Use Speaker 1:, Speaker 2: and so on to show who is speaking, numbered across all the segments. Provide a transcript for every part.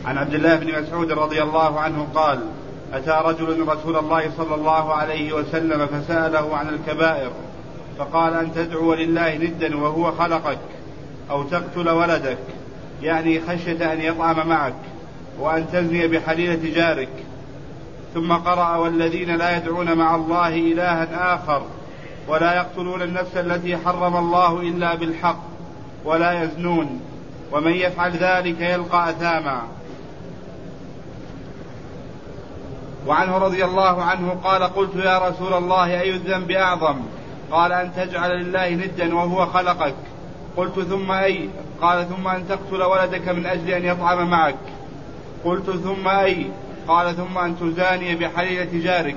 Speaker 1: عن عبد الله بن مسعود رضي الله عنه قال: أتى رجل رسول الله صلى الله عليه وسلم فسأله عن الكبائر فقال: أن تدعو لله ندا وهو خلقك، أو تقتل ولدك، يعني خشية أن يطعم معك، وأن تزني بحليلة جارك. ثم قرأ: والذين لا يدعون مع الله إلها آخر ولا يقتلون النفس التي حرم الله إلا بالحق ولا يزنون ومن يفعل ذلك يلقى أثاما. وعنه رضي الله عنه قال: قلت يا رسول الله أي الذنب أعظم؟ قال: أن تجعل لله ندا وهو خلقك. قلت: ثم أي؟ قال: ثم أن تقتل ولدك من أجل أن يطعم معك. قلت: ثم أي؟ قال: ثم أن تزاني بحليلة جارك.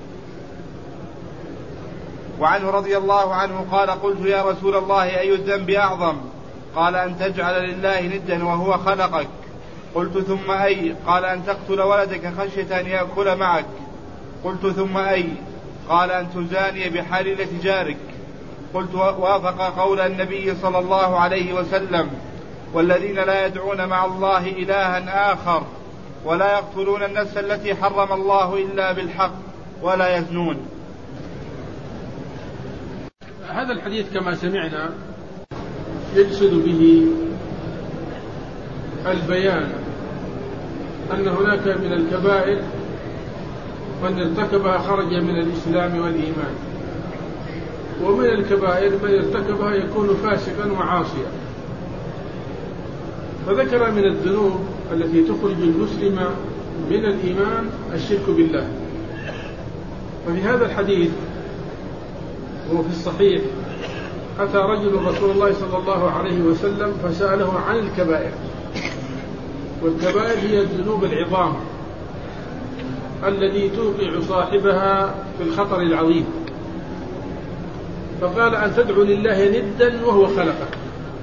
Speaker 1: وعنه رضي الله عنه قال: قلت يا رسول الله أي الذنب أعظم؟ قال: أن تجعل لله ندا وهو خلقك. قلت: ثم أي؟ قال: أن تقتل ولدك خشية أن يأكل معك. قلت: ثم أي؟ قال: أن تزاني بحليلة جارك. قلت: وافق قول النبي صلى الله عليه وسلم: والذين لا يدعون مع الله إلها آخر ولا يقتلون النفس التي حرم الله إلا بالحق ولا يزنون.
Speaker 2: هذا الحديث كما سمعنا يقصد به البيان أن هناك من الكبائر من ارتكبها خرج من الإسلام والإيمان، ومن الكبائر من ارتكبها يكون فاسقا وعاصيا. فذكر من الذنوب التي تخرج المسلم من الإيمان الشرك بالله. وفي هذا الحديث وهو في الصحيح أتى رجل رسول الله صلى الله عليه وسلم فسأله عن الكبائر، والكبائر هي الذنوب العظام التي توقع صاحبها في الخطر العظيم. فقال: أن تدعو لله ندا وهو خلقك،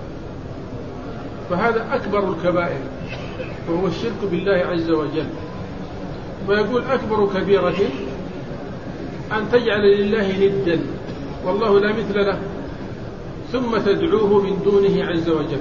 Speaker 2: فهذا أكبر الكبائر وهو الشرك بالله عز وجل. ويقول: أكبر كبيرة أن تجعل لله ندا والله لا مثل له ثم تدعوه من دونه عز وجل.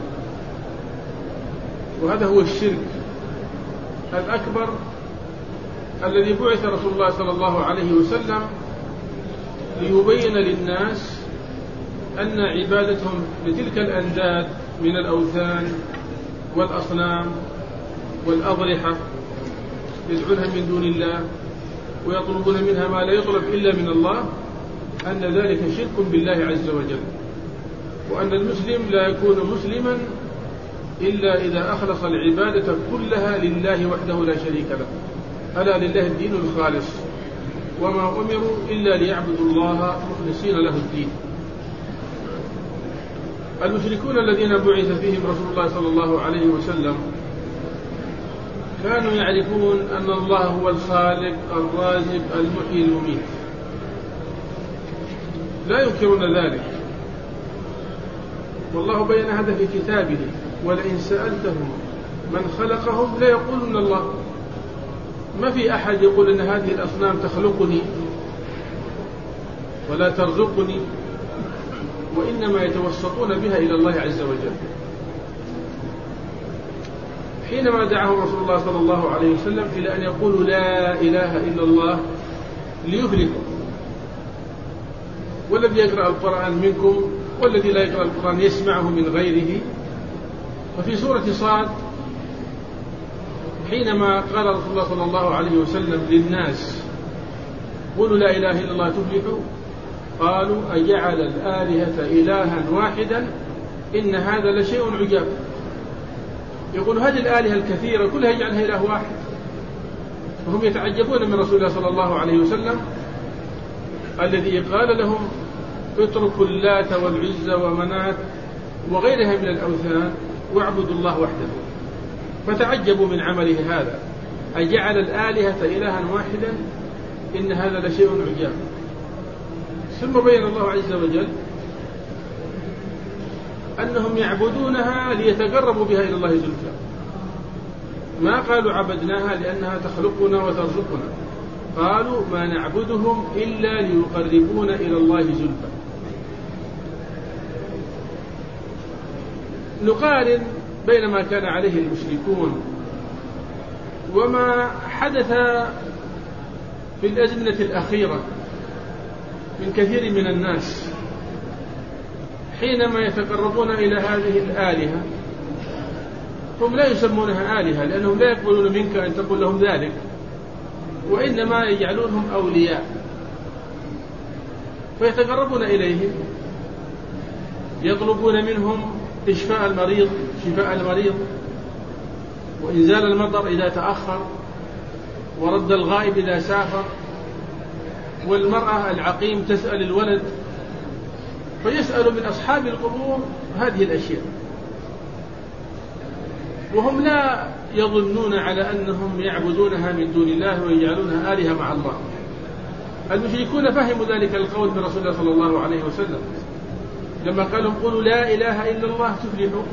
Speaker 2: وهذا هو الشرك الأكبر الذي بعث رسول الله صلى الله عليه وسلم ليبين للناس أن عبادتهم لتلك الأنداد من الأوثان والأصنام والأضرحة يدعونها من دون الله ويطلبون منها ما لا يطلب إلا من الله، أن ذلك شرك بالله عز وجل، وأن المسلم لا يكون مسلما إلا إذا أخلص العبادة كلها لله وحده لا شريك له. ألا لله الدين الخالص، وما أمروا إلا ليعبدوا الله مخلصين له الدين. المشركون الذين بعث فيهم رسول الله صلى الله عليه وسلم كانوا يعرفون أن الله هو الخالق الرازق المحيي المميت، لا ينكرون ذلك، والله بين هذا في كتابه: ولئن سألتهم من خلقهم ليقولن الله. ما في أحد يقول أن هذه الأصنام تخلقني ولا ترزقني، وإنما يتوسطون بها إلى الله عز وجل. حينما دعاهم رسول الله صلى الله عليه وسلم إلى أن يقولوا لا إله إلا الله ليفلحوا، والذي يقرأ القرآن منكم والذي لا يقرأ القرآن يسمعه من غيره. وفي سورة صاد حينما قال رسول الله صلى الله عليه وسلم للناس: قولوا لا إله إلا الله تفلحوا، قالوا: أجعل الآلهة إلها واحدا إن هذا لشيء عجاب. يقول هذه الآلهة الكثيرة كلها يجعلها إله واحد، وهم يتعجبون من رسول الله صلى الله عليه وسلم الذي قال لهم: اتركوا اللات والعزى ومنات وغيرها من الأوثان واعبدوا الله وحده. فتعجبوا من عمله هذا: أجعل الآلهة إلها واحدا إن هذا لشيء عجاب. ثم بين الله عز وجل أنهم يعبدونها ليتقربوا بها إلى الله زلفى، ما قالوا عبدناها لأنها تخلقنا وترزقنا، قالوا ما نعبدهم إلا ليقربونا إلى الله زلفى. نقارن بين ما كان عليه المشركون وما حدث في الأزمنة الأخيرة من كثير من الناس حينما يتقربون إلى هذه الآلهة، هم لا يسمونها آلهة لأنهم لا يقبلون منك أن تقول لهم ذلك، وإنما يجعلونهم أولياء، فيتقربون إليهم يطلبون منهم إشفاء المريض، شفاء المريض، وإنزال المطر إذا تأخر، ورد الغائب إذا سافر، والمرأة العقيم تسأل الولد، فيسأل من أصحاب القبور هذه الأشياء، وهم لا يظنون على أنهم يعبدونها من دون الله ويجعلونها آلهة مع الله. المشركون فهموا ذلك القول من رسول الله صلى الله عليه وسلم لما قالوا قولوا لا إله إلا الله تفلحوا،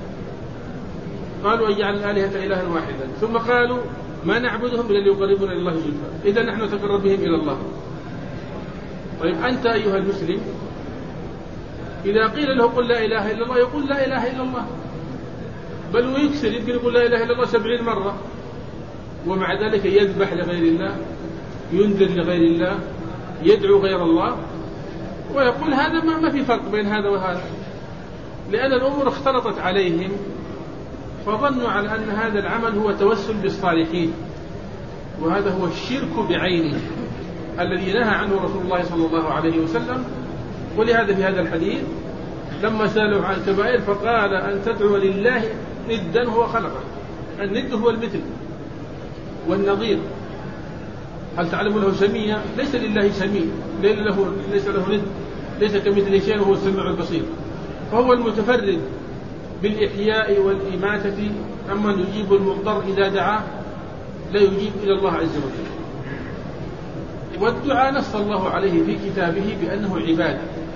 Speaker 2: قالوا اجعل الآلهة إلها واحدا، ثم قالوا ما نعبدهم إلا ليقربونا إلى الله زلفى، إذا نحن نتقرب بهم إلى الله. طيب أنت أيها المسلم إذا قيل له قل لا إله إلا الله يقول لا إله إلا الله، بل ويكسر، يمكن يقول لا إله إلا الله 70 مرة، ومع ذلك يذبح لغير الله، ينذر لغير الله، يدعو غير الله، ويقول هذا ما في فرق بين هذا وهذا، لأن الأمور اختلطت عليهم فظنوا على أن هذا العمل هو توسل بالصالحين، وهذا هو الشرك بعينه الذي نهى عنه رسول الله صلى الله عليه وسلم. ولهذا في هذا الحديث لما سألوا عن الكبائر فقال أن تدعو لله ندا هو خلقه، الند هو المثل والنظير. هل تعلم له سميا؟ ليس لله سمي، ليس له ند، ليس كمثله شيء وهو السميع البصير، فهو المتفرد بالإحياء والإماتة، أما يجيب المضطر إذا دعاه لا يجيب إلى الله عز وجل. والدعاء نص الله عليه في كتابه بأنه عبادة،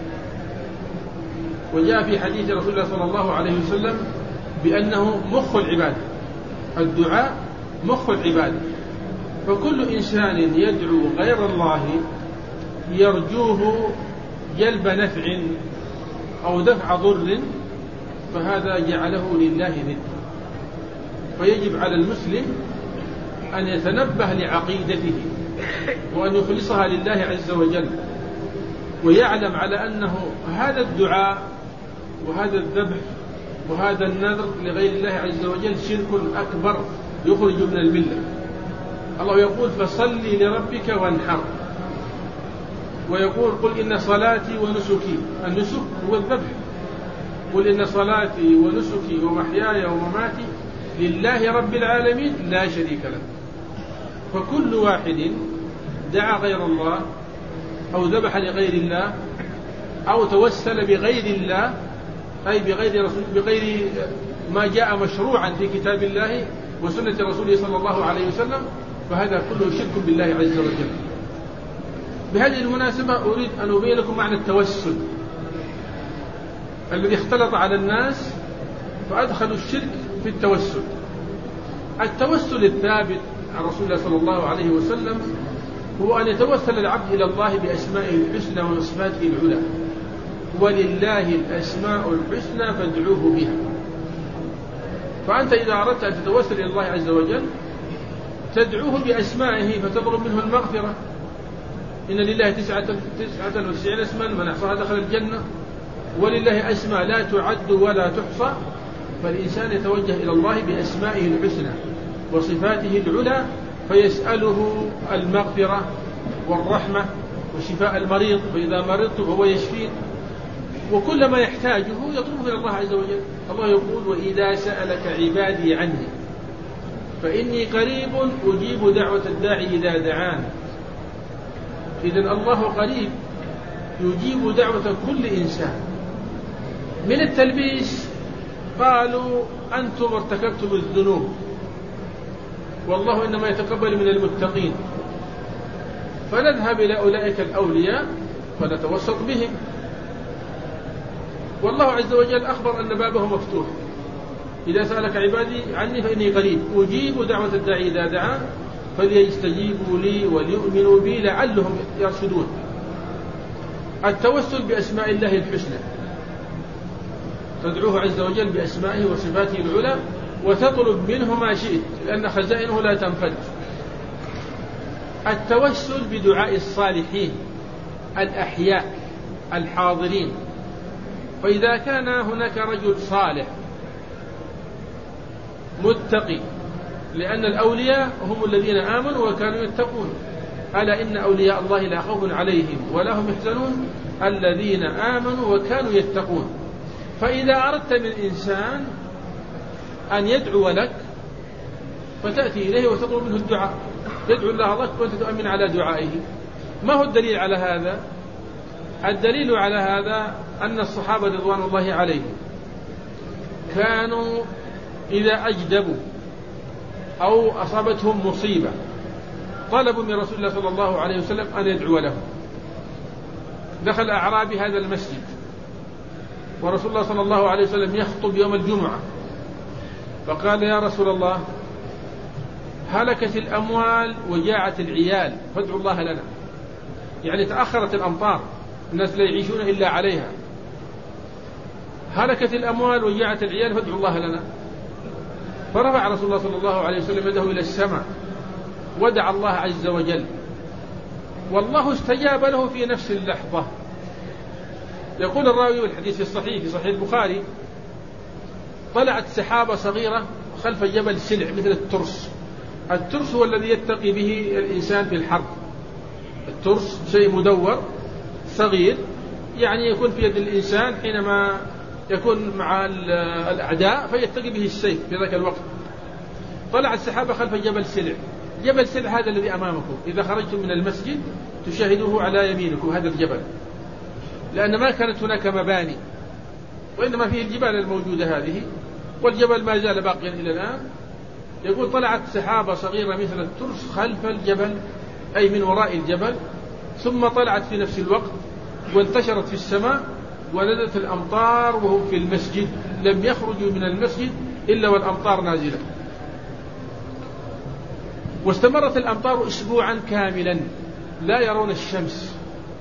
Speaker 2: وجاء في حديث رسول الله صلى الله عليه وسلم بأنه مخ العبادة، الدعاء مخ العبادة، فكل إنسان يدعو غير الله يرجوه جلب نفع أو دفع ضر فهذا جعله لله ند. فيجب على المسلم أن يتنبه لعقيدته وأن يخلصها لله عز وجل، ويعلم على أنه هذا الدعاء وهذا الذبح وهذا النذر لغير الله عز وجل شرك أكبر يخرج من الملة. الله يقول فصلي لربك وانحر، ويقول قل إن صلاتي ونسكي، النسك هو الذبح، قل إن صلاتي ونسكي ومحياي ومماتي لله رب العالمين لا شريك له. فكل واحد دعا غير الله أو ذبح لغير الله أو توسل بغير الله، أي بغير ما جاء مشروعا في كتاب الله وسنة رسوله صلى الله عليه وسلم، فهذا كله شرك بالله عز وجل. بهذه المناسبة أريد أن أبين لكم معنى التوسل الذي اختلط على الناس فأدخلوا الشرك في التوسل. التوسل الثابت عن رسول الله صلى الله عليه وسلم هو أن يتوسل العبد إلى الله بأسمائه الحسنى وصفاته العلى، ولله الأسماء الحسنى فادعوه بها. فأنت إذا أردت أن تتوسل إلى الله عز وجل تدعوه بأسمائه فتطلب منه المغفرة، إن لله 99 اسما من أحصاها دخل الجنة، ولله أسماء لا تعد ولا تحصى، فالإنسان يتوجه إلى الله بأسمائه الحسنى وصفاته العلى فيسأله المغفرة والرحمة وشفاء المريض، فإذا مرضت فهو يشفين، وكل ما يحتاجه يطلبه إلى الله عز وجل. الله يقول وإذا سألك عبادي عني فإني قريب أجيب دعوة الداعي إذا دعان. إذن الله قريب يجيب دعوة كل إنسان. من التلبيس قالوا أنتم ارتكبتم الذنوب والله إنما يتقبل من المتقين، فنذهب إلى أولئك الأولياء فنتوسط بهم، والله عز وجل أخبر أن بابه مفتوح، إذا سألك عبادي عني فإني قريب أجيب دعوة الداعي إذا دعان فليستجيبوا لي وليؤمنوا بي لعلهم يرشدون. التوسل بأسماء الله الحسنى، تدعوه عز وجل بأسمائه وصفاته العلى وتطلب منه ما شئت، لأن خزائنه لا تنفد. التوسل بدعاء الصالحين الأحياء الحاضرين. فإذا كان هناك رجل صالح متقي، لأن الأولياء هم الذين آمنوا وكانوا يتقون، ألا إن أولياء الله لا خوف عليهم ولا هم يحزنون الذين آمنوا وكانوا يتقون. فإذا أردت من إنسان أن يدعو لك فتأتي إليه وتطلب منه الدعاء، يدعو الله لك وأنت تؤمن على دعائه. ما هو الدليل على هذا؟ الدليل على هذا أن الصحابة رضوان الله عليهم كانوا إذا أجدبوا أو أصابتهم مصيبة طلبوا من رسول الله صلى الله عليه وسلم أن يدعو لهم. دخل أعرابي هذا المسجد ورسول الله صلى الله عليه وسلم يخطب يوم الجمعة، فقال: يا رسول الله، هلكت الأموال وجاعت العيال فادعوا الله لنا. يعني تأخرت الأمطار، الناس لا يعيشون إلا عليها. هلكت الأموال وجاعت العيال فادعوا الله لنا. فرفع رسول الله صلى الله عليه وسلم يده إلى السماء ودعا الله عز وجل، والله استجاب له في نفس اللحظة. يقول الراوي والحديث الصحيح في صحيح البخاري: طلعت سحابة صغيرة خلف جبل سلع مثل الترس. الترس هو الذي يتقي به الإنسان في الحرب. الترس شيء مدور صغير، يعني يكون في يد الإنسان حينما يكون مع الأعداء فيتقي به السيف في ذاك الوقت. طلعت سحابة خلف جبل سلع. جبل سلع هذا الذي أمامكم، إذا خرجتم من المسجد تشاهدوه على يمينكم هذا الجبل، لأن ما كانت هناك مباني وإنما فيه الجبال الموجودة هذه، والجبل ما زال باقيا إلى الآن. يقول: طلعت سحابة صغيرة مثل الترس خلف الجبل، أي من وراء الجبل، ثم طلعت في نفس الوقت وانتشرت في السماء ونزلت الأمطار وهم في المسجد، لم يخرجوا من المسجد إلا والأمطار نازلة. واستمرت الأمطار أسبوعا كاملا لا يرون الشمس.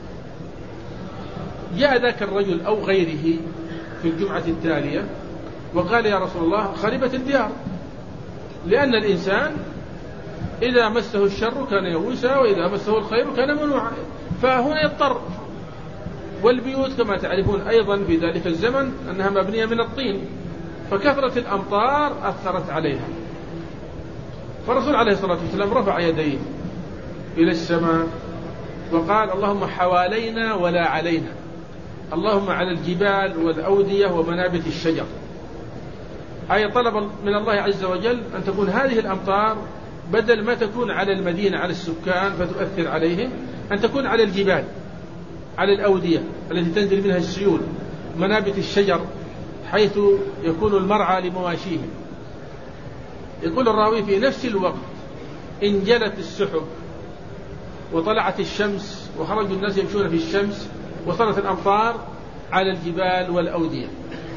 Speaker 2: جاء ذاك الرجل أو غيره في الجمعة التالية وقال: يا رسول الله، خربت الديار، لأن الإنسان إذا مسه الشر كان يئوسا وإذا مسه الخير كان منوعا، فهنا يضطر. والبيوت كما تعرفون أيضا في ذلك الزمن أنها مبنية من الطين، فكثرة الأمطار أثرت عليها. فالرسول عليه الصلاة والسلام رفع يديه إلى السماء وقال: اللهم حوالينا ولا علينا، اللهم على الجبال والأودية ومنابت الشجر. أي طلب من الله عز وجل أن تكون هذه الأمطار بدل ما تكون على المدينة على السكان فتؤثر عليهم، أن تكون على الجبال، على الأودية التي تنزل منها السيول، منابت الشجر حيث يكون المرعى لمواشيهم. يقول الراوي: في نفس الوقت انجلت السحب وطلعت الشمس وخرجوا الناس يمشون في الشمس وصارت الأمطار على الجبال والأودية.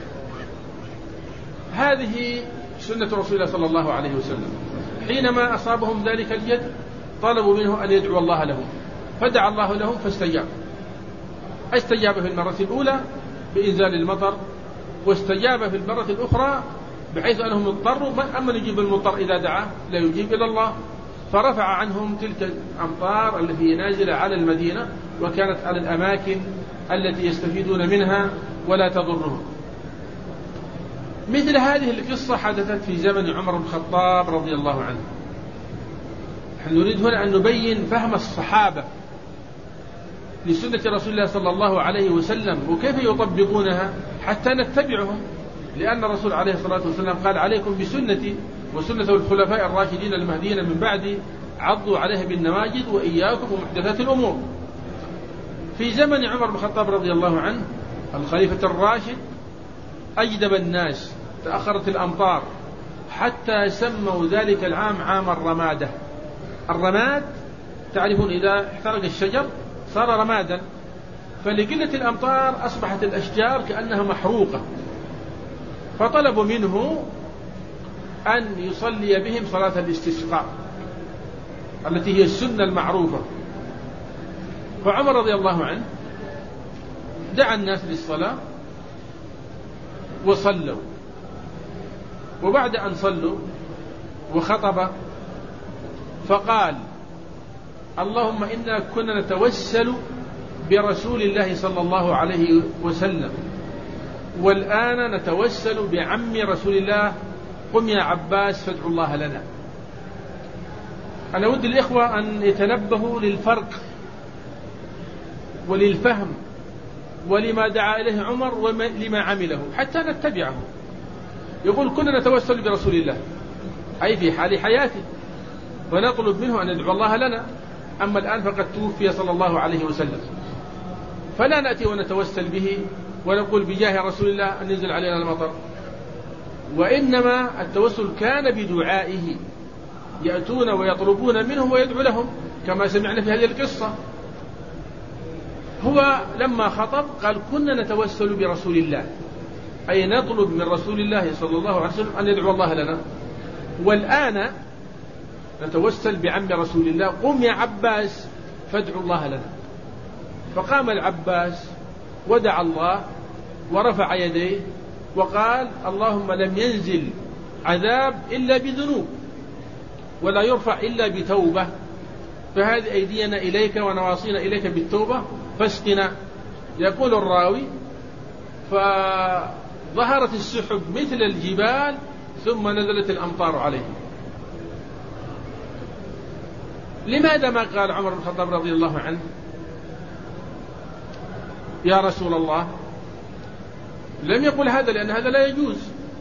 Speaker 2: هذه سنة رسول الله صلى الله عليه وسلم. حينما أصابهم ذلك الجد طلبوا منه أن يدعو الله لهم، فدعا الله لهم فاستجاب. استجاب في المرة الأولى بإنزال المطر، واستجاب في المرة الأخرى بحيث أنهم اضطروا. أما يجيب المضطر إذا دعا؟ لا يجيب إلا الله. فرفع عنهم تلك الأمطار التي نازلة على المدينة وكانت على الأماكن التي يستفيدون منها ولا تضرهم. مثل هذه القصة حدثت في زمن عمر بن الخطاب رضي الله عنه. نحن نريد هنا أن نبين فهم الصحابة لسنة رسول الله صلى الله عليه وسلم وكيف يطبقونها حتى نتبعهم، لأن الرسول عليه الصلاة والسلام قال: عليكم بسنتي وسنة الخلفاء الراشدين المهديين من بعدي، عضوا عليها بالنواجذ وإياكم ومحدثات الأمور. في زمن عمر بن الخطاب رضي الله عنه الخليفة الراشد أجدب الناس، تأخرت الأمطار حتى سموا ذلك العام عام الرمادة. الرماد تعرفون إذا احترق الشجر صار رمادا، فلقلة الأمطار أصبحت الأشجار كأنها محروقة، فطلبوا منه أن يصلي بهم صلاة الاستسقاء التي هي السنة المعروفة. فعمر رضي الله عنه دعا الناس للصلاة وصلوا. وبعد أن صلوا وخطب فقال اللهم إنا كنا نتوسل برسول الله صلى الله عليه وسلم والآن نتوسل بعم رسول الله قم يا عباس فادعوا الله لنا. أنا أود الإخوة أن يتنبهوا للفرق وللفهم ولما دعا إليه عمر ولما عمله حتى نتبعه. يقول كنا نتوسل برسول الله أي في حال حياته ونطلب منه أن يدعو الله لنا، أما الآن فقد توفي صلى الله عليه وسلم، فلا نأتي ونتوسل به ونقول بجاه رسول الله أن ينزل علينا المطر، وإنما التوسل كان بدعائه، يأتون ويطلبون منه ويدعو لهم كما سمعنا في هذه القصة. هو لما خطب قال كنا نتوسل برسول الله أي نطلب من رسول الله صلى الله عليه وسلم أن يدعو الله لنا، والآن نتوسل بعم رسول الله قم يا عباس فادعوا الله لنا. فقام العباس ودعا الله ورفع يديه وقال اللهم لم ينزل عذاب إلا بذنوب ولا يرفع إلا بتوبة، فهذه أيدينا إليك ونواصينا إليك بالتوبة فاسقنا. يقول الراوي فظهرت السحب مثل الجبال ثم نزلت الأمطار عليهم. لماذا ما قال عمر بن الخطاب رضي الله عنه يا رسول الله؟ لم يقل هذا لأن هذا لا يجوز.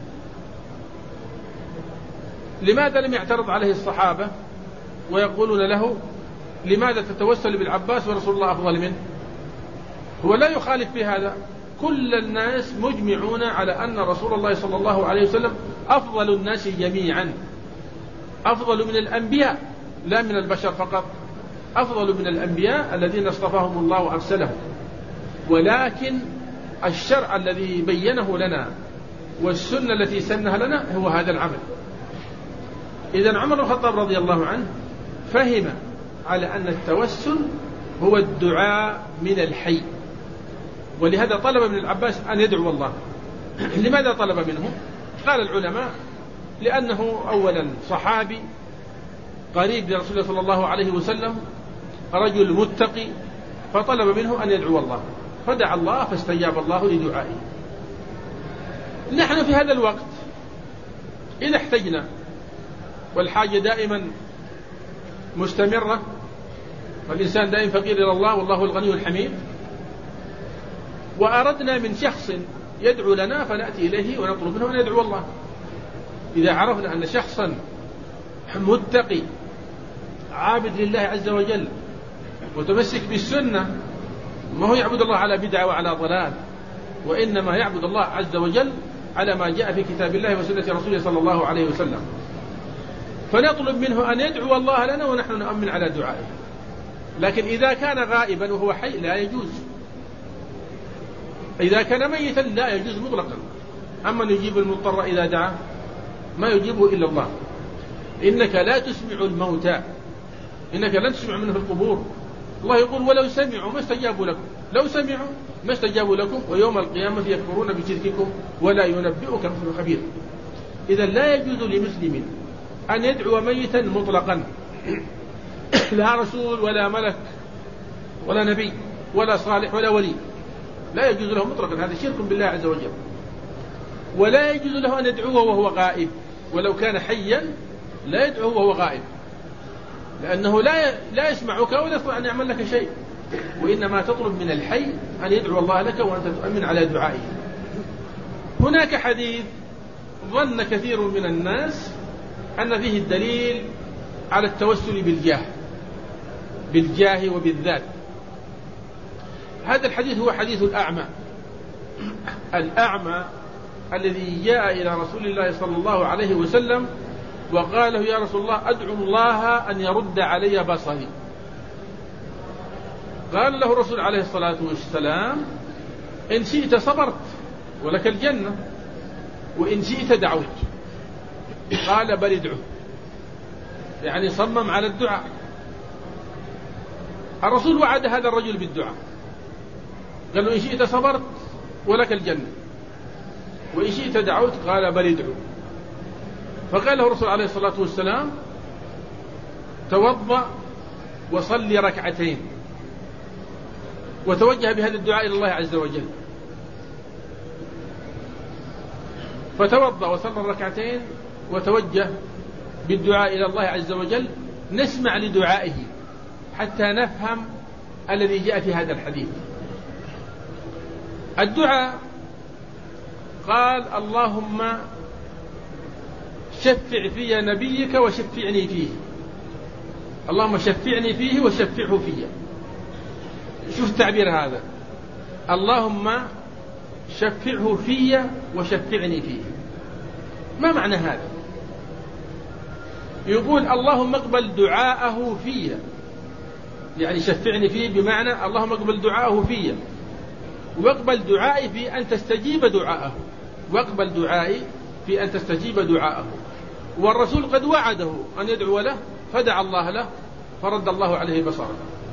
Speaker 2: لماذا لم يعترض عليه الصحابة ويقولون له لماذا تتوسل بالعباس ورسول الله أفضل منه؟ هو لا يخالف في هذا، كل الناس مجمعون على أن رسول الله صلى الله عليه وسلم أفضل الناس جميعا، أفضل من الأنبياء لا من البشر فقط، أفضل من الأنبياء الذين اصطفاهم الله وأرسلهم، ولكن الشرع الذي بينه لنا والسنة التي سنها لنا هو هذا العمل. إذن عمر بن الخطاب رضي الله عنه فهم على أن التوسل هو الدعاء من الحي، ولهذا طلب من العباس أن يدعو الله. لماذا طلب منه؟ قال العلماء لأنه أولا صحابي قريب لرسول الله صلى الله عليه وسلم، رجل متقي، فطلب منه أن يدعو الله، فدعا الله فاستجاب الله لدعائه. نحن في هذا الوقت إذا احتجنا والحاجة دائما مستمرة والإنسان دائما فقير إلى الله والله الغني الحميد، وأردنا من شخص يدعو لنا فنأتي إليه ونطلب منه أن يدعو الله. إذا عرفنا أن شخصا متقي عابد لله عز وجل متمسك بالسنة، ما هو يعبد الله على بدعة وعلى ضلال، وإنما يعبد الله عز وجل على ما جاء في كتاب الله وسنة رسوله صلى الله عليه وسلم، فنطلب منه أن يدعو الله لنا ونحن نؤمن على دعائه. لكن إذا كان غائبا وهو حي لا يجوز، إذا كان ميتا لا يجوز مطلقا. أما يجيب المضطر إذا دعا ما يجيبه إلا الله. إنك لا تسمع الموتى، إنك لن تسمع منه في القبور. الله يقول ولو سمعوا ما استجابوا لكم، لو سمعوا ما استجابوا لكم ويوم القيامة يكفرون بشرككم ولا ينبئك مثل خبير. إذا لا يجوز لمسلم أن يدعو ميتا مطلقا، لا رسول ولا ملك ولا نبي ولا صالح ولا ولي، لا يجوز له مطلقا، هذا شرك بالله عز وجل. ولا يجوز له أن يدعوه وهو غائب، ولو كان حيا لا يدعوه وهو غائب، لأنه لا يسمعك ولا يستطيع أن يعمل لك شيء، وإنما تطلب من الحي أن يدعو الله لك وأنت تؤمن على دعائه. هناك حديث ظن كثير من الناس أن فيه الدليل على التوسل بالجاه وبالذات. هذا الحديث هو حديث الأعمى الذي جاء إلى رسول الله صلى الله عليه وسلم وقال له يا رسول الله أدعو الله أن يرد علي بصري. قال له الرسول عليه الصلاة والسلام إن شئت صبرت ولك الجنة وإن شئت دعوت. قال بل ادعو، يعني صمم على الدعاء. الرسول وعد هذا الرجل بالدعاء، قال له إن شئت صبرت ولك الجنة وإن شئت دعوت، قال بل ادعو. فقال له الرسول عليه الصلاة والسلام: توضأ وصلي ركعتين. وتوجه بهذا الدعاء إلى الله عز وجل، فتوضأ وصلى الركعتين وتوجه بالدعاء إلى الله عز وجل. نسمع لدعائه حتى نفهم الذي جاء في هذا الحديث. الدعاء قال: اللهم شفع في نبيك وشفعني فيه. اللهم شفعني فيه وشفعه فيه. شوف التعبير هذا: اللهم شفعه في وشفعني فيه. ما معنى هذا؟ يقول: اللهم اقبل دعاءه في، يعني شفعني فيه بمعنى اللهم اقبل دعاءه في، واقبل دعائي في أن تستجيب دعاءه، واقبل دعائي في أن تستجيب دعاءه. والرسول قد وعده أن يدعو له فدعا الله له فرد الله عليه بصره.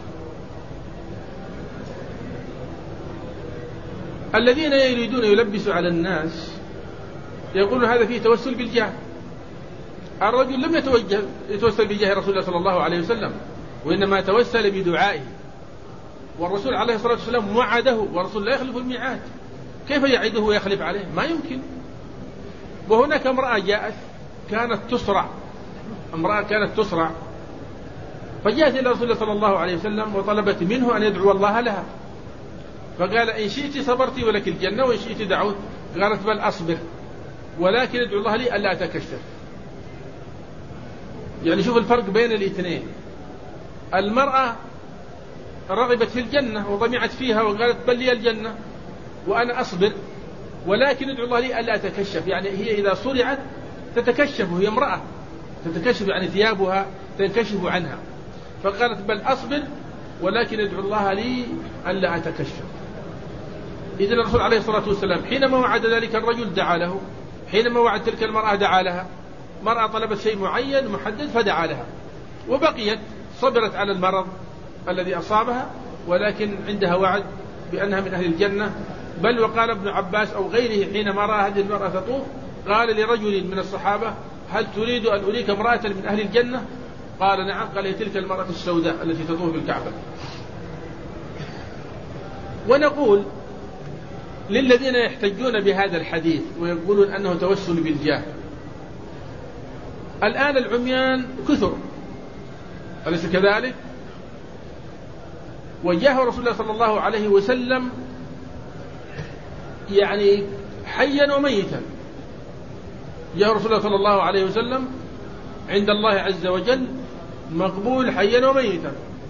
Speaker 2: الذين يريدون يلبسوا على الناس يقولون هذا فيه توسل بالجاه. الرجل لم يتوسل بجاه رسول الله صلى الله عليه وسلم، وإنما توسل بدعائه، والرسول عليه الصلاة والسلام وعده، والرسول لا يخلف الميعاد. كيف يعده ويخلف عليه؟ ما يمكن. وهناك امرأة جاءت كانت تسرع، امرأة كانت تسرع، فجاءت إلى رسول الله صلى الله عليه وسلم وطلبت منه أن يدعو الله لها، فقال: إن شئت صبرت ولك الجنة وإن شئت دعوت. قالت: بل أصبر ولكن ادعو الله لي ألا أتكشف. يعني شوف الفرق بين الاثنين. المرأة رغبت في الجنة وطمعت فيها وقالت: بل لي الجنة وأنا أصبر ولكن ادعو الله لي ألا أتكشف. يعني هي إذا صرعت تتكشف، وهي امرأة تتكشف، يعني ثيابها تنكشف عنها. فقالت: بل أصبر ولكن ادعو الله لي ألا أتكشف. إذن الرسول عليه الصلاة والسلام حينما وعد ذلك الرجل دعا له، حينما وعد تلك المرأة دعا لها. مرأة طلبت شيء معين محدد فدعا لها، وبقيت صبرت على المرض الذي أصابها، ولكن عندها وعد بأنها من أهل الجنة. بل وقال ابن عباس أو غيره حينما رأى هذه المرأة تطوف قال لرجل من الصحابة: هل تريد أن أريك امرأة من أهل الجنة؟ قال: نعم. قال: هي تلك المرأة السوداء التي تطوف بالكعبة. ونقول للذين يحتجون بهذا الحديث ويقولون أنه توسل بالجاه: الآن العميان كثر، أليس كذلك؟ وجاه رسول الله صلى الله عليه وسلم يعني حيا وميتا. جاه رسول الله صلى الله عليه وسلم عند الله عز وجل مقبول حيا وميتا.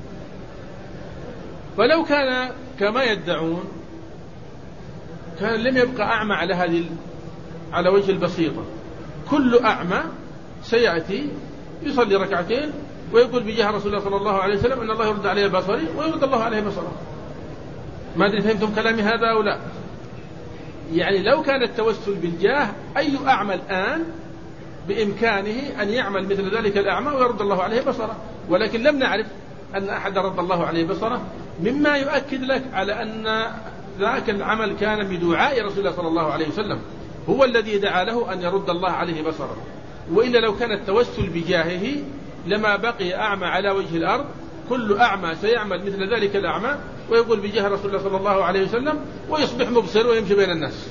Speaker 2: فلو كان كما يدعون كان لم يبقى أعمى على وجه البسيطة. كل أعمى سيأتي يصلي ركعتين ويقول بجاه رسول الله صلى الله عليه وسلم أن الله يرد عليه بصري ويرد الله عليه بصره. ما أدري فهمتم كلامي هذا أو لا؟ يعني لو كان التوسل بالجاه، أي أعمى الآن بإمكانه أن يعمل مثل ذلك الأعمى ويرد الله عليه بصره، ولكن لم نعرف أن أحد رد الله عليه بصره، مما يؤكد لك على أن ذاك العمل كان بدعاء رسول الله صلى الله عليه وسلم، هو الذي دعا له أن يرد الله عليه بصره. وإلا لو كان التوسل بجاهه لما بقي أعمى على وجه الأرض، كل أعمى سيعمل مثل ذلك الأعمى ويقول بجاه رسول الله صلى الله عليه وسلم ويصبح مبصر ويمشي بين الناس.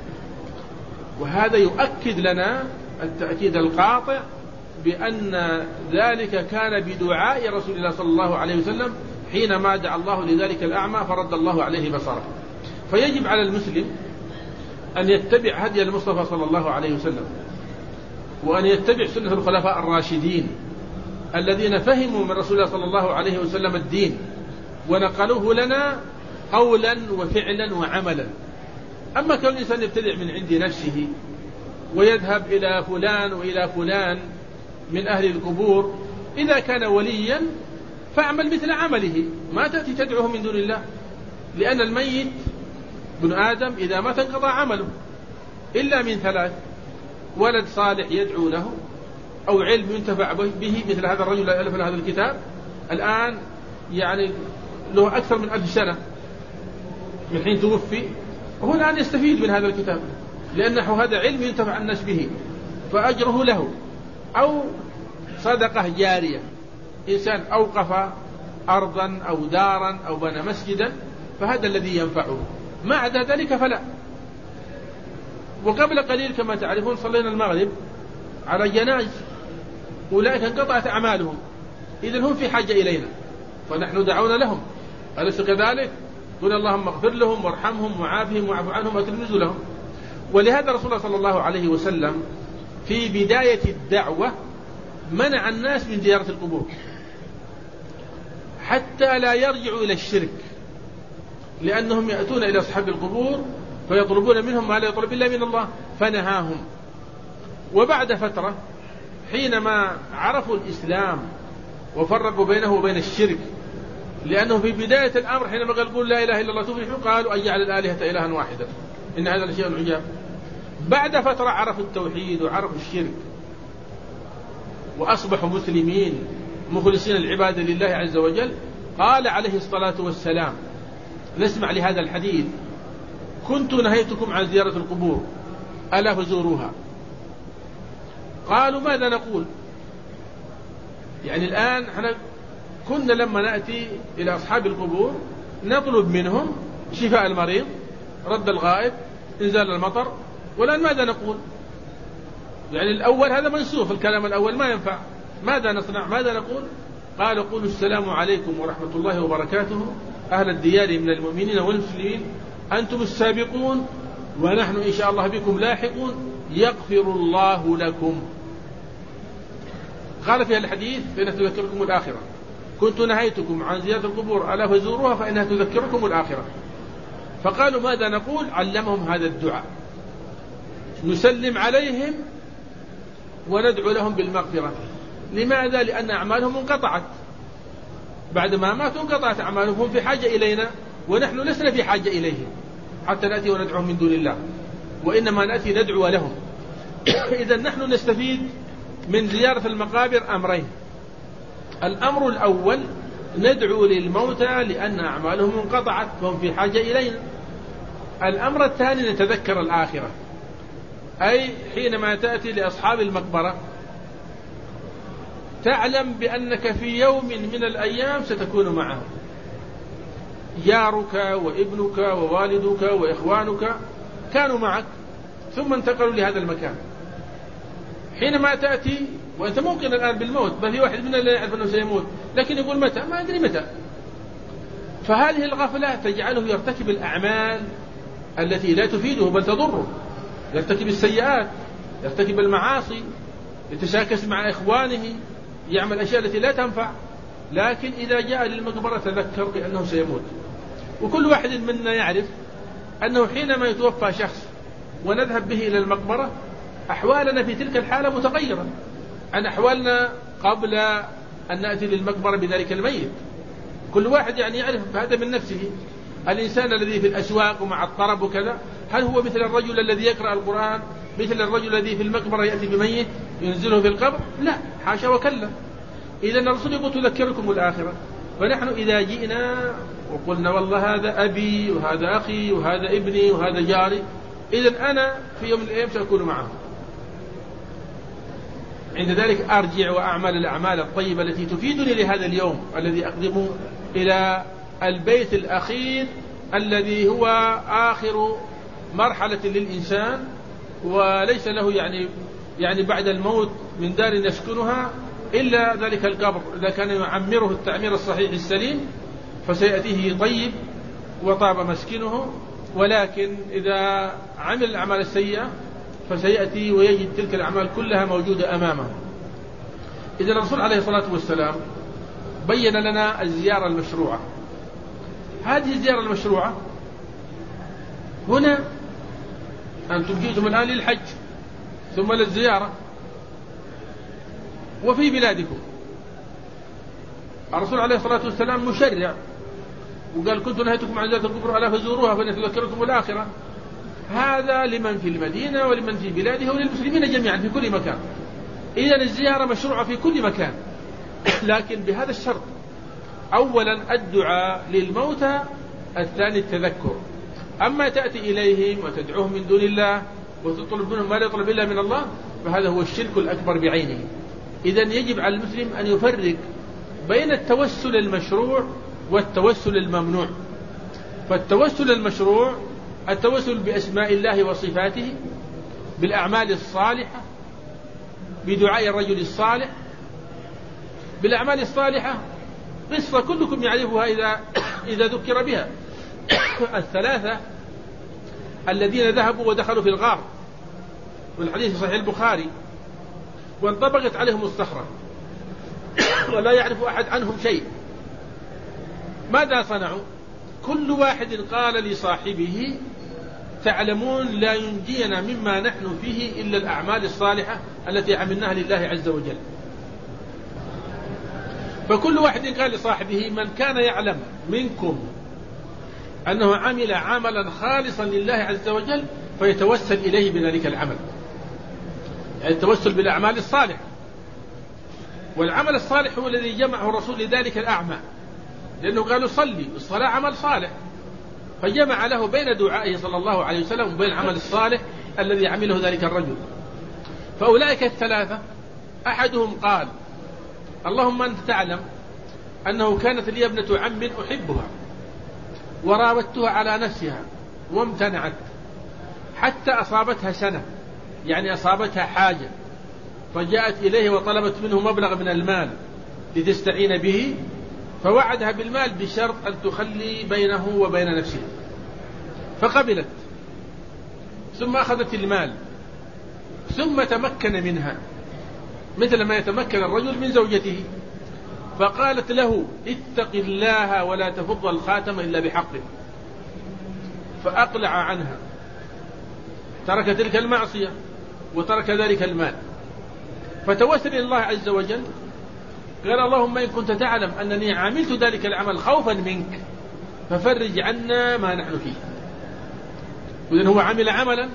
Speaker 2: وهذا يؤكد لنا التأكيد القاطع بأن ذلك كان بدعاء رسول الله صلى الله عليه وسلم حينما دعا الله لذلك الأعمى فرد الله عليه بصره. فيجب على المسلم أن يتبع هدي المصطفى صلى الله عليه وسلم، وأن يتبع سنة الخلفاء الراشدين الذين فهموا من رسول الله صلى الله عليه وسلم الدين ونقلوه لنا قولا وفعلا وعملا. أما كون الإنسان يبتدع من عند نفسه ويذهب إلى فلان وإلى فلان من أهل القبور، إذا كان وليا فاعمل مثل عمله، ما تأتي تدعوه من دون الله، لأن الميت ابن آدم إذا مات انقضى عمله إلا من ثلاث: ولد صالح يدعو له، أو علم ينتفع به مثل هذا الرجل الذي ألف هذا الكتاب، الآن يعني له أكثر من 1000 سنة من حين توفي، وهو الآن يستفيد من هذا الكتاب، لأنه هذا علم ينتفع الناس به. فأجره له، أو صدقة جارية، إنسان أوقف أرضا أو دارا أو بنى مسجدا فهذا الذي ينفعه، ما عدا ذلك فلا. وقبل قليل كما تعرفون صلينا المغرب على جنائز، أولئك انقطعت أعمالهم، إذن هم في حاجة إلينا فنحن دعونا لهم، أليس كذلك؟ قل اللهم اغفر لهم وارحمهم وعافهم واعف عنهم وأكرم نزلهم. ولهذا رسول الله صلى الله عليه وسلم في بداية الدعوة منع الناس من زيارة القبور حتى لا يرجعوا إلى الشرك، لأنهم يأتون إلى أصحاب القبور فيطلبون منهم ما لا يطلب إلا من الله، فنهاهم. وبعد فترة حينما عرفوا الإسلام وفرقوا بينه وبين الشرك، لأنه في بداية الأمر حينما قالوا لا إله إلا الله تفلحوا قالوا أن يجعل الآلهة إلها واحدا إن هذا لشيء عجاب. بعد فترة عرفوا التوحيد وعرفوا الشرك وأصبحوا مسلمين مخلصين العبادة لله عز وجل. قال عليه الصلاة والسلام، نسمع لهذا الحديث: كنت نهيتكم عن زيارة القبور ألا فزوروها. قالوا ماذا نقول؟ يعني الآن احنا كنا لما نأتي إلى أصحاب القبور نطلب منهم شفاء المريض، رد الغائب، إنزال المطر، والآن ماذا نقول؟ يعني الأول هذا منسوخ، الكلام الأول ما ينفع، ماذا نصنع؟ ماذا نقول؟ قال: قولوا السلام عليكم ورحمة الله وبركاته أهل الديار من المؤمنين والمسلمين، أنتم السابقون ونحن إن شاء الله بكم لاحقون، يغفر الله لكم. قال في الحديث: فإنها تذكركم الآخرة. كنت نهيتكم عن زيارة القبور ألا فزوروها فإنها تذكركم الآخرة. فقالوا ماذا نقول؟ علمهم هذا الدعاء: نسلم عليهم وندعو لهم بالمغفرة. لماذا؟ لأن أعمالهم انقطعت، بعدما ماتوا انقطعت أعمالهم، هم في حاجة إلينا ونحن لسنا في حاجة إليهم حتى نأتي وندعوهم من دون الله، وإنما نأتي ندعو لهم. إذا نحن نستفيد من زيارة المقابر أمرين: الأمر الأول ندعو للموتى لأن أعمالهم انقطعت فهم في حاجة إلينا. الأمر الثاني نتذكر الآخرة، أي حينما تأتي لأصحاب المقبرة تعلم بأنك في يوم من الأيام ستكون معهم، جارك وابنك ووالدك وإخوانك كانوا معك ثم انتقلوا لهذا المكان. حينما تأتي وأنت موقن الآن بالموت، ما في واحد منا لا يعرف أنه سيموت، لكن يقول متى؟ ما أدري متى. فهذه الغفلة تجعله يرتكب الأعمال التي لا تفيده بل تضره، يرتكب السيئات، يرتكب المعاصي، يتشاكس مع إخوانه، يعمل أشياء التي لا تنفع. لكن إذا جاء للمقبرة تذكر بأنه سيموت. وكل واحد منا يعرف أنه حينما يتوفى شخص ونذهب به إلى المقبرة أحوالنا في تلك الحالة متغيرة عن أحوالنا قبل أن نأتي للمقبرة بذلك الميت. كل واحد يعني يعرف هذا من نفسه. الإنسان الذي في الأسواق ومع الطرب وكذا، هل هو مثل الرجل الذي يقرأ القرآن، مثل الرجل الذي في المقبرة يأتي بميت ينزله في القبر؟ لا، حاشا وكلا. إذا الرسول يقول تذكركم الآخرة. فنحن إذا جئنا وقلنا والله هذا أبي وهذا أخي وهذا ابني وهذا جاري، إذا أنا في يوم من الأيام سأكون معهم. عند ذلك أرجع وأعمل الأعمال الطيبة التي تفيدني لهذا اليوم الذي أقدم إلى البيت الأخير الذي هو آخر مرحلة للإنسان، وليس له يعني بعد الموت من دار يسكنها إلا ذلك القبر. إذا كان يعمره التعمير الصحيح السليم فسيأتيه طيب وطاب مسكنه، ولكن إذا عمل الأعمال السيئة فسيأتي ويجد تلك الأعمال كلها موجودة أمامه. إذا الرسول عليه الصلاة والسلام بين لنا الزيارة المشروعة. هذه الزيارة المشروعة هنا أنتم جئتم الآن للحج ثم للزيارة، وفي بلادكم الرسول عليه الصلاة والسلام مشرع وقال: كنت نهيتكم عن زيارة القبور ألا فزوروها فإن تذكركم الآخرة. هذا لمن في المدينة ولمن في بلاده وللمسلمين جميعا في كل مكان. إذن الزيارة مشروعة في كل مكان، لكن بهذا الشرط: أولا الدعاء للموتى، الثاني التذكر. أما تأتي إليهم وتدعوهم من دون الله وتطلب منهم ما لا يطلب إلا من الله فهذا هو الشرك الأكبر بعينه. إذن يجب على المسلم أن يفرق بين التوسل المشروع والتوسل الممنوع. فالتوسل المشروع التوسل بأسماء الله وصفاته، بالأعمال الصالحة، بدعاء الرجل الصالح. بالأعمال الصالحة قصة كلكم يعرفها إذا ذكر بها. الثلاثة الذين ذهبوا ودخلوا في الغار، والحديث في صحيح البخاري، وانطبقت عليهم الصخرة ولا يعرف أحد عنهم شيء. ماذا صنعوا؟ كل واحد قال لصاحبه: تعلمون لا ينجينا مما نحن فيه إلا الأعمال الصالحة التي عملناها لله عز وجل. فكل واحد قال لصاحبه: من كان يعلم منكم أنه عمل عملا خالصا لله عز وجل فيتوسل إليه بذلك العمل. يعني التوسل بالأعمال الصالحة، والعمل الصالح هو الذي جمعه الرسول لذلك الأعمى، لأنه قالوا صلي، الصلاة عمل صالح، فجمع له بين دعائه صلى الله عليه وسلم وبين العمل الصالح الذي عمله ذلك الرجل. فأولئك الثلاثة أحدهم قال: اللهم أنت تعلم أنه كانت لي ابنة عم أحبها وراودتها على نفسها وامتنعت حتى أصابتها سنة، يعني أصابتها حاجة، فجاءت إليه وطلبت منه مبلغ من المال لتستعين به، فوعدها بالمال بشرط أن تخلي بينه وبين نفسه، فقبلت، ثم أخذت المال، ثم تمكن منها مثل ما يتمكن الرجل من زوجته، فقالت له: اتق الله ولا تفض الخاتم إلا بحقه، فأقلع عنها، ترك تلك المعصية وترك ذلك المال، فتوسل إلى الله عز وجل، قال: اللهم إن كنت تعلم أنني عملت ذلك العمل خوفا منك ففرج عنا ما نحن فيه. وإذن هو عمل عملا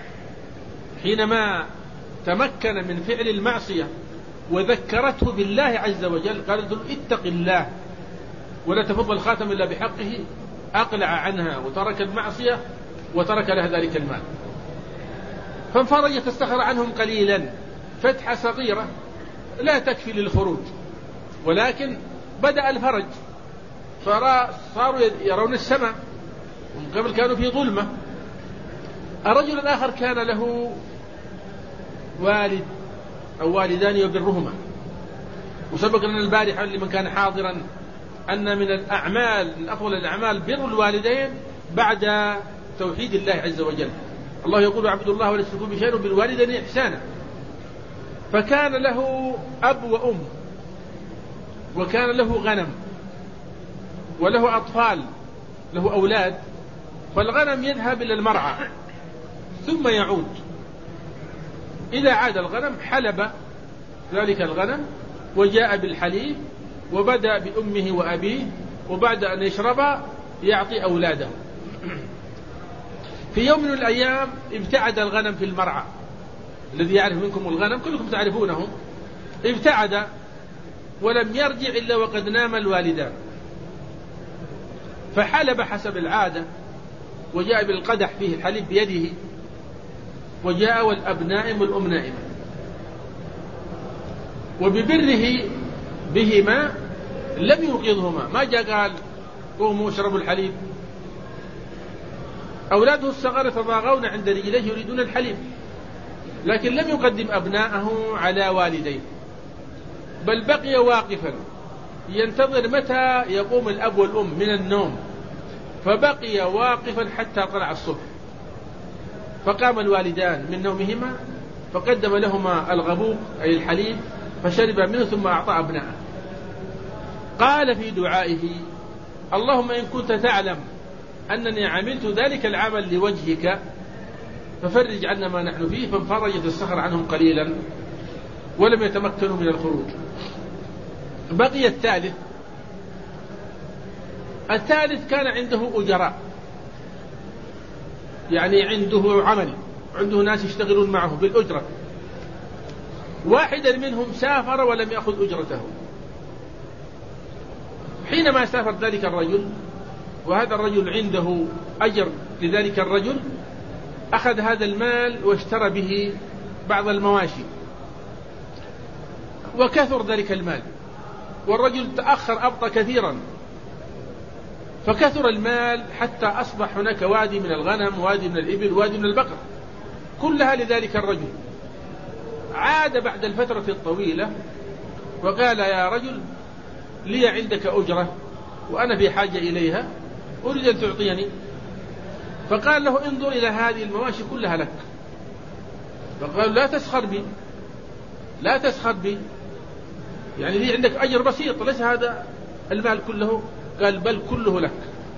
Speaker 2: حينما تمكن من فعل المعصية وذكرته بالله عز وجل، قالت له: اتق الله ولا تفض الخاتم إلا بحقه، أقلع عنها وترك المعصية وترك لها ذلك المال، فانفرجت الصخرة عنهم قليلا، فتحة صغيرة لا تكفي للخروج، ولكن بدأ الفرج، فصاروا يرون السماء، ومن قبل كانوا في ظلمة. الرجل الآخر كان له والد أو والدان يبرهما، وسبق لنا البارحة لمن كان حاضرا أن من الأعمال، من أفضل الأعمال بر الوالدين بعد توحيد الله عز وجل. الله يقول: اعبدوا الله ولا تشركوا به شيئا وبالوالدين إحسانا. فكان له أب وأم، وكان له غنم، وله أطفال، له أولاد، فالغنم يذهب إلى المرعى ثم يعود. إذا عاد الغنم حلب ذلك الغنم وجاء بالحليب وبدأ بأمه وأبيه، وبعد أن يشرب يعطي أولاده. في يوم من الأيام ابتعد الغنم في المرعى، الذي يعرف منكم الغنم كلكم تعرفونه، ابتعد ولم يرجع إلا وقد نام الوالدان، فحلب حسب العادة وجاء بالقدح فيه الحليب بيده، وجاء والأب نائم والأم نائمة، وببره بهما لم يوقظهما، ما جاء قال: قوموا اشربوا الحليب. أولاده الصغار يتضاغون عند رجليه يريدون الحليب، لكن لم يقدم أبناءه على والديه، بل بقي واقفا ينتظر متى يقوم الأب والأم من النوم، فبقي واقفا حتى طلع الصبح، فقام الوالدان من نومهما فقدم لهما الغبوق أي الحليب فشرب منه ثم أعطى أبناءه. قال في دعائه: اللهم إن كنت تعلم أنني عملت ذلك العمل لوجهك ففرج عنا ما نحن فيه، فانفرجت الصخر عنهم قليلا ولم يتمكنوا من الخروج. بقي الثالث كان عنده أجراء، يعني عنده عمل، عنده ناس يشتغلون معه بالأجرة. واحدا منهم سافر ولم يأخذ أجرته. حينما سافر ذلك الرجل وهذا الرجل عنده أجر لذلك الرجل، أخذ هذا المال واشترى به بعض المواشي، وكثر ذلك المال، والرجل تأخر أبطأ كثيرا، فكثر المال حتى أصبح هناك وادي من الغنم، وادي من الإبل، وادي من البقر، كلها لذلك الرجل. عاد بعد الفترة الطويلة وقال: يا رجل، لي عندك أجرة وأنا في حاجة إليها، أريد أن تعطيني. فقال له: انظر إلى هذه المواشي كلها لك. فقال: لا تسخر بي، لا تسخر بي، يعني لي عندك أجر بسيط، ليس هذا المال كله. قال: بل كله لك.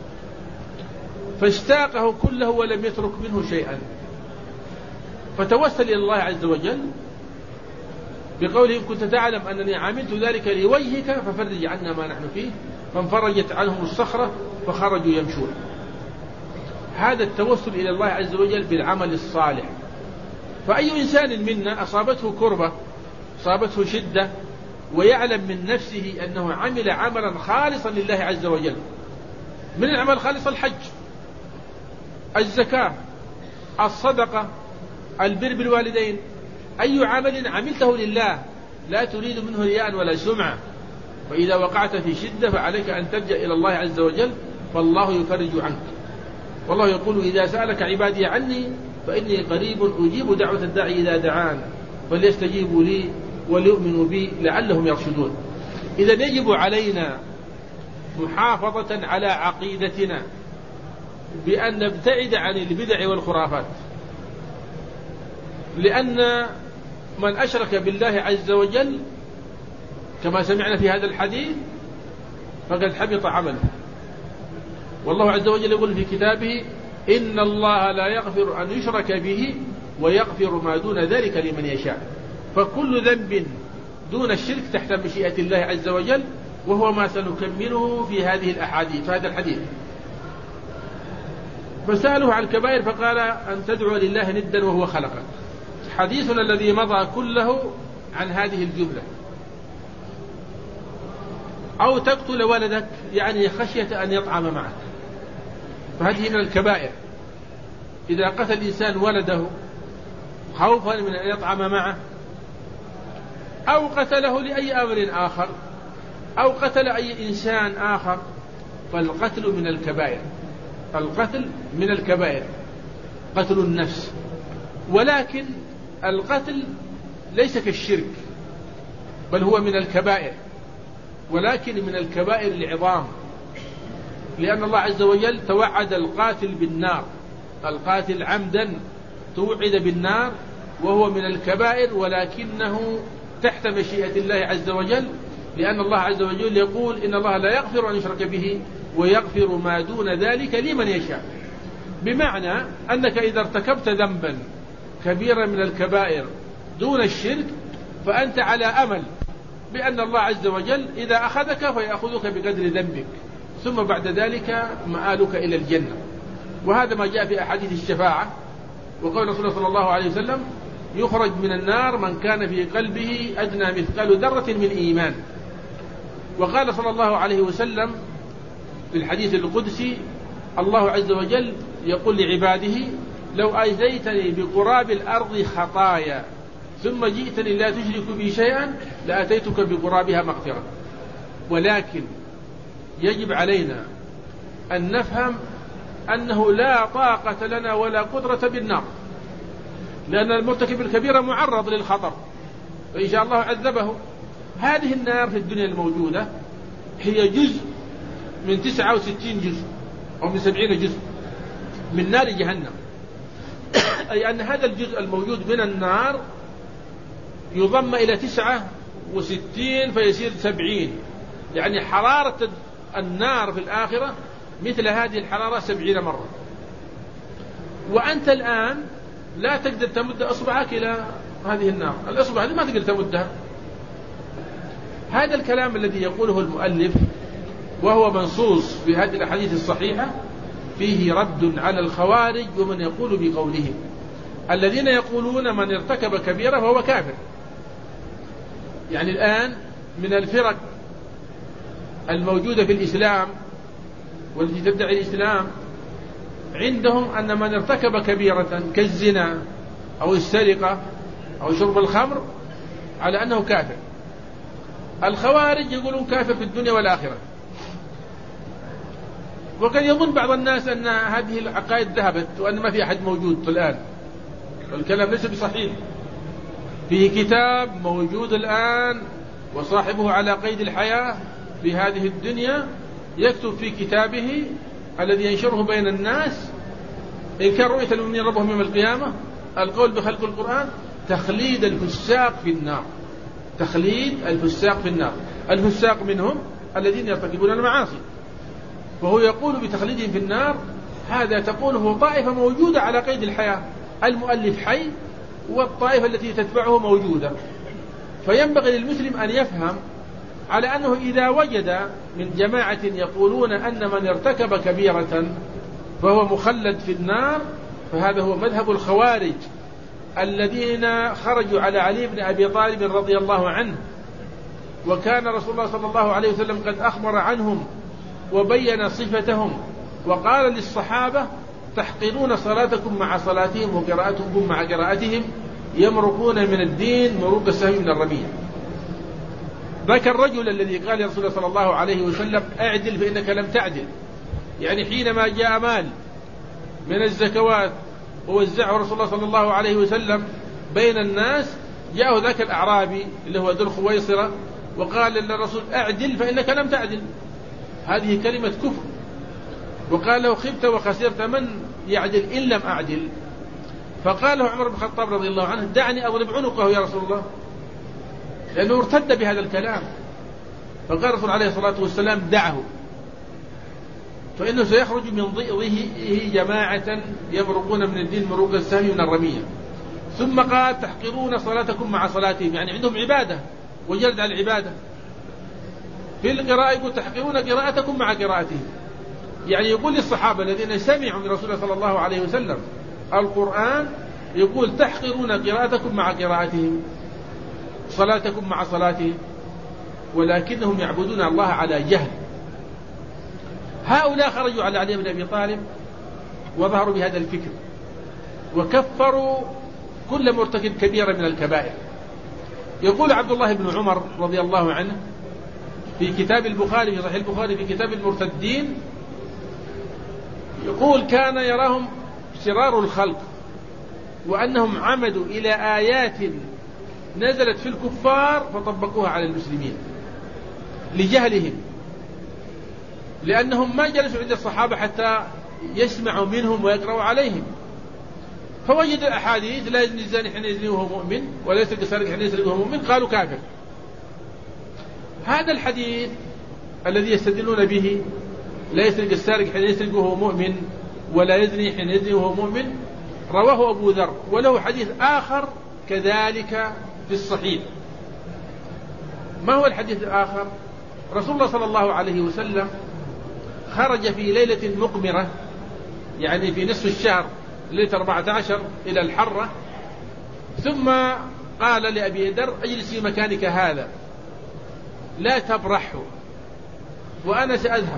Speaker 2: فاشتاقه كله ولم يترك منه شيئا، فتوسل إلى الله عز وجل بقوله: إن كنت تعلم أنني عملت ذلك لوجهك ففرج عنا ما نحن فيه. فانفرجت عنهم الصخرة فخرجوا يمشون. هذا التوسل إلى الله عز وجل بالعمل الصالح. فأي إنسان منا أصابته كربة، أصابته شدة، ويعلم من نفسه أنه عمل عملا خالصا لله عز وجل، من العمل خالص الحج، الزكاة، الصدقة، البر بالوالدين، أي عمل عملته لله لا تريد منه رياء ولا سمعة، فإذا وقعت في شدة فعليك أن تلجأ إلى الله عز وجل، فالله يفرج عنك. والله يقول: إذا سألك عبادي عني فإني قريب أجيب دعوة الداعي إذا دعان فليستجيبوا لي وليؤمنوا بي لعلهم يرشدون. إذا يجب علينا محافظة على عقيدتنا بأن نبتعد عن البدع والخرافات، لأن من أشرك بالله عز وجل كما سمعنا في هذا الحديث فقد حبط عمله. والله عز وجل يقول في كتابه: إن الله لا يغفر أن يشرك به ويغفر ما دون ذلك لمن يشاء. فكل ذنب دون الشرك تحت مشيئة الله عز وجل، وهو ما سنكمله في هذه الأحاديث، في هذا الحديث. فسأله عن الكبائر فقال: أن تدعو لله ندا وهو خلقك. حديثنا الذي مضى كله عن هذه الجملة. أو تقتل ولدك، يعني خشية أن يطعم معك، فهذه من الكبائر. إذا قتل الإنسان ولده خوفا من أن يطعم معه، أو قتله لأي أمر آخر، أو قتل أي إنسان آخر، فالقتل من الكبائر. القتل من الكبائر، قتل النفس. ولكن القتل ليس كالشرك، بل هو من الكبائر، ولكن من الكبائر العظام، لأن الله عز وجل توعد القاتل بالنار، القاتل عمدا توعد بالنار، وهو من الكبائر، ولكنه تحت مشيئة الله عز وجل، لأن الله عز وجل يقول: إن الله لا يغفر أن يشرك به ويغفر ما دون ذلك لمن يشاء. بمعنى أنك إذا ارتكبت ذنبا كبيرا من الكبائر دون الشرك فأنت على أمل بأن الله عز وجل إذا أخذك فيأخذك بقدر ذنبك، ثم بعد ذلك مآلك إلى الجنة. وهذا ما جاء في أحاديث الشفاعة. وقال رسول الله صلى الله عليه وسلم: يخرج من النار من كان في قلبه أدنى مثقال ذرة من إيمان. وقال صلى الله عليه وسلم في الحديث القدسي: الله عز وجل يقول لعباده: لو أتيتني بقراب الأرض خطايا ثم جئتني لا تشرك بي شيئا لأتيتك بقرابها مغفرة. ولكن يجب علينا أن نفهم أنه لا طاقة لنا ولا قدرة بالنار، لأن المرتكب الكبيرة معرض للخطر، فإن شاء الله عذبه. هذه النار في الدنيا الموجودة هي جزء من 69 جزء أو من 70 جزء من نار جهنم، أي أن هذا الجزء الموجود من النار يضم إلى 69 فيصير 70، يعني حرارة النار في الآخرة مثل هذه الحرارة 70 مرة. وأنت الآن لا تقدر تمد أصبعك إلى هذه النار، الأصبع هذه ما تقدر تمدها. هذا الكلام الذي يقوله المؤلف وهو منصوص في هذه الأحاديث الصحيحة فيه رد على الخوارج ومن يقول بقولهم، الذين يقولون من ارتكب كبيرة فهو كافر. يعني الآن من الفرق الموجودة في الإسلام والتي تدعي الإسلام عندهم أن من ارتكب كبيرة كالزنا أو السرقة أو شرب الخمر على أنه كافر. الخوارج يقولون كافر في الدنيا والآخرة. وقد يظن بعض الناس أن هذه العقائد ذهبت وأن ما في أحد موجود الآن، والكلام ليس بصحيح. فيه كتاب موجود الآن وصاحبه على قيد الحياة في هذه الدنيا، يكتب في كتابه الذي ينشره بين الناس: إنكار رؤية المؤمنين ربهم يوم القيامة، القول بخلق القرآن، تخليد الفساق في النار. تخليد الفساق في النار. الفساق منهم الذين يرتكبون المعاصي، وهو يقول بتخليدهم في النار. هذا تقوله طائفة موجودة على قيد الحياة، المؤلف حي والطائفة التي تتبعه موجودة. فينبغي للمسلم أن يفهم على أنه إذا وجد من جماعة يقولون أن من ارتكب كبيرة فهو مخلد في النار، فهذا هو مذهب الخوارج الذين خرجوا على علي بن أبي طالب رضي الله عنه، وكان رسول الله صلى الله عليه وسلم قد أخبر عنهم وبين صفتهم، وقال للصحابة: تحقرون صلاتكم مع صلاتهم وقراءتكم مع قراءتهم، يمرقون من الدين مروق السهم من الرمية. ذاك الرجل الذي قال يا رسول الله صلى الله عليه وسلم: اعدل فإنك لم تعدل، يعني حينما جاء مال من الزكوات ووزعه رسول الله صلى الله عليه وسلم بين الناس، جاءه ذاك الأعرابي اللي هو ذو الخويصرة وقال للرسول: اعدل فإنك لم تعدل. هذه كلمة كفر. وقال له: خبت وخسرت، من يعدل إن لم أعدل؟ فقال له عمر بن الخطاب رضي الله عنه: دعني أضرب عنقه يا رسول الله، لأنه ارتد بهذا الكلام. فقال الرسول عليه الصلاة والسلام: دعه، فإنه سيخرج من ضئضه جماعة يمرقون من الدين مروق السهم من الرمية. ثم قال: تحقرون صلاتكم مع صلاتهم، يعني عندهم عبادة وجلد على العبادة. في القراءة يقول: تحقرون قراءتكم مع قراءتهم، يعني يقول للصحابة الذين سمعوا من رسول الله صلى الله عليه وسلم القرآن، يقول: تحقرون قراءتكم مع قراءتهم، صلاتكم مع صلاتهم، ولكنهم يعبدون الله على جهل. هؤلاء خرجوا على علي بن أبي طالب وظهروا بهذا الفكر، وكفروا كل مرتكب كبيرة من الكبائر. يقول عبد الله بن عمر رضي الله عنه في كتاب البخاري، في صحيح البخاري في كتاب المرتدين، يقول: كان يراهم شرار الخلق، وأنهم عمدوا إلى آيات نزلت في الكفار فطبقوها على المسلمين لجهلهم، لأنهم ما جلسوا عند الصحابة حتى يسمعوا منهم ويقرأوا عليهم. فوجد الأحاديث: لا يزني الزاني حين يزني وهو مؤمن، ولا يسرق السارق حين يسرق وهو مؤمن، قالوا كافر. هذا الحديث الذي يستدلون به: لا يسرق السارق حين يسرق وهو مؤمن، ولا يزني حين يزني وهو مؤمن، رواه أبو ذر، وله حديث آخر كذلك في الصحيح. ما هو الحديث الآخر؟ رسول الله صلى الله عليه وسلم خرج في ليلة مقمرة، يعني في نصف الشهر، ليلة 14 إلى الحرة، ثم قال لأبي ذر: اجلس في مكانك هذا لا تبرحه وأنا سأذهب.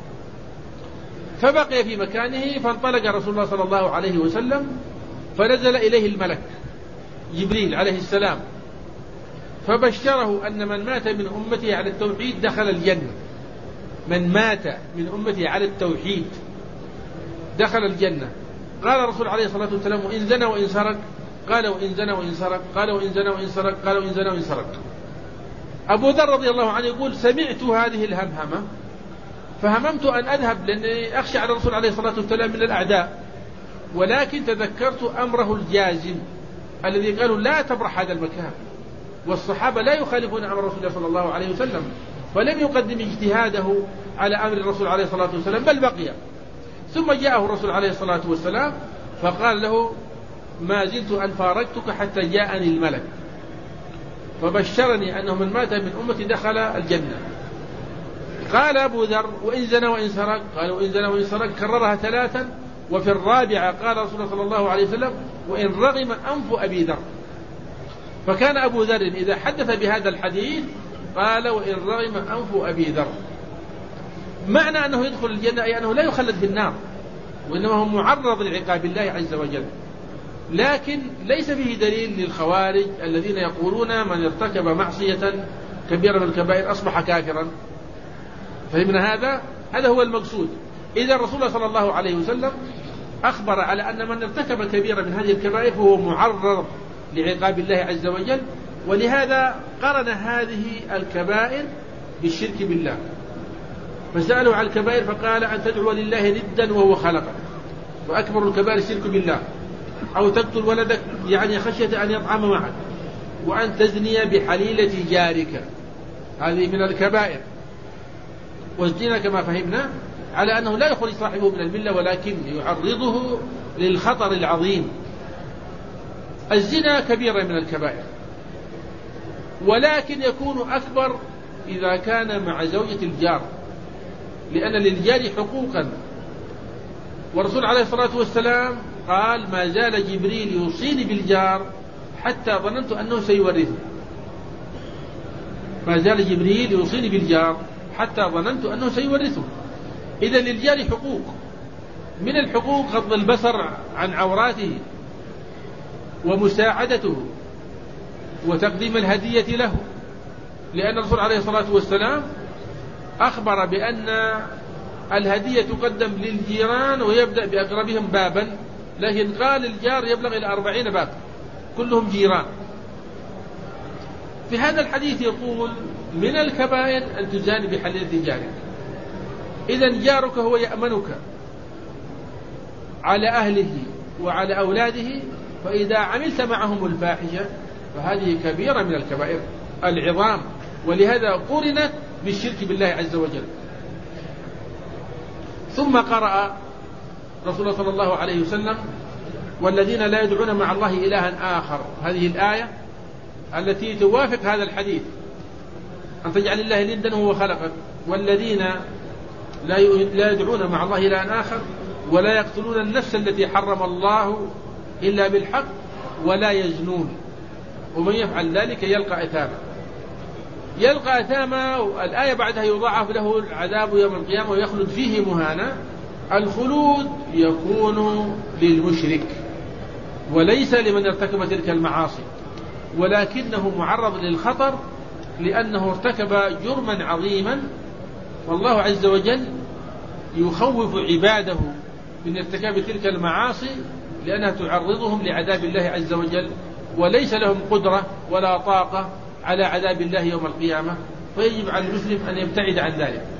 Speaker 2: فبقي في مكانه، فانطلق رسول الله صلى الله عليه وسلم، فنزل إليه الملك جبريل عليه السلام، فبشره أن من مات من أمته على التوحيد دخل الجنة. من مات من أمته على التوحيد دخل الجنة. قال الرسول عليه الصلاة والسلام: وإن زنى وإن سرق؟ قال: وإن زنى وإن سرق؟ قال: وإن زنى وإن سرق؟ قال: وإن زنى وإن سرق. أبو ذر رضي الله عنه يقول: سمعت هذه الهمهمة فهممت أن أذهب، لأني أخشى على الرسول عليه الصلاة والسلام من الأعداء، ولكن تذكرت أمره الجازم الذي قالوا: لا تبرح هذا المكان، والصحابة لا يخالفون أمر رسول الله صلى الله عليه وسلم، فلم يقدم اجتهاده على أمر الرسول عليه الصلاة والسلام، بل بقي. ثم جاءه الرسول عليه الصلاة والسلام فقال له: ما زلت أن فارقتك حتى جاءني الملك فبشرني أنه من مات من أمتي دخل الجنة. قال أبو ذر: وإن زنى وإن سرق؟ قال: وإن زنى وإن سرق. كررها 3، وفي الرابعة قال رسول الله صلى الله عليه وسلم: وإن رغم أنف أبي ذر. فكان أبو ذر إذا حدث بهذا الحديث قال: وإن رغم أنف أبي ذر. معنى أنه يدخل الجنة أي أنه لا يخلد في النار، وإنما هو معرض لعقاب الله عز وجل. لكن ليس فيه دليل للخوارج الذين يقولون من ارتكب معصية كبيرة من الكبائر أصبح كافرا. فهمنا هذا؟ هذا هو المقصود. إذا الرسول الله صلى الله عليه وسلم أخبر على أن من ارتكب كبيرة من هذه الكبائر فهو معرض لعقاب الله عز وجل، ولهذا قرن هذه الكبائر بالشرك بالله. فسألوا عن الكبائر فقال أن تدعو لله ندا وهو خلقك، وأكبر الكبائر الشرك بالله، أو تقتل ولدك يعني خشية أن يطعم معك، وأن تزني بحليلة جارك، هذه من الكبائر. والزنا كما فهمنا على أنه لا يخرج صاحبه من الملة ولكن يعرضه للخطر العظيم. الزنا كبيرة من الكبائر، ولكن يكون أكبر إذا كان مع زوجة الجار، لأن للجار حقوقا. والرسول عليه الصلاة والسلام قال ما زال جبريل يوصيني بالجار حتى ظننت أنه سيورثه. ما زال جبريل يوصيني بالجار حتى ظننت أنه سيورثه. إذا للجار حقوق، من الحقوق غض البصر عن عوراته ومساعدته وتقديم الهدية له، لأن الرسول عليه الصلاة والسلام أخبر بأن الهدية تقدم للجيران ويبدأ بأقربهم بابا، لكن قال الجار يبلغ إلى 40 باب كلهم جيران. في هذا الحديث يقول من الكبائر أن تزاني بحليلة جارك. إذن جارك هو يأمنك على أهله وعلى أولاده، فإذا عملت معهم الفاحشة فهذه كبيرة من الكبائر العظام، ولهذا قرنت بالشرك بالله عز وجل. ثم قرأ رسول الله صلى الله عليه وسلم والذين لا يدعون مع الله إلها آخر، هذه الآية التي توافق هذا الحديث، أن تجعل الله ندا وهو خلقك. والذين لا يدعون مع الله إلها آخر ولا يقتلون النفس التي حرم الله إلا بالحق ولا يزنون ومن يفعل ذلك يلقى أثاما. يلقى أثاما، الآية بعدها يضاعف له العذاب يوم القيامة ويخلد فيه مهانا. الخلود يكون للمشرك وليس لمن ارتكب تلك المعاصي، ولكنه معرض للخطر لأنه ارتكب جرما عظيما، والله عز وجل يخوف عباده من ارتكاب تلك المعاصي لأنها تعرضهم لعذاب الله عز وجل، وليس لهم قدرة ولا طاقة على عذاب الله يوم القيامة، فيجب على المسلم أن يبتعد عن ذلك.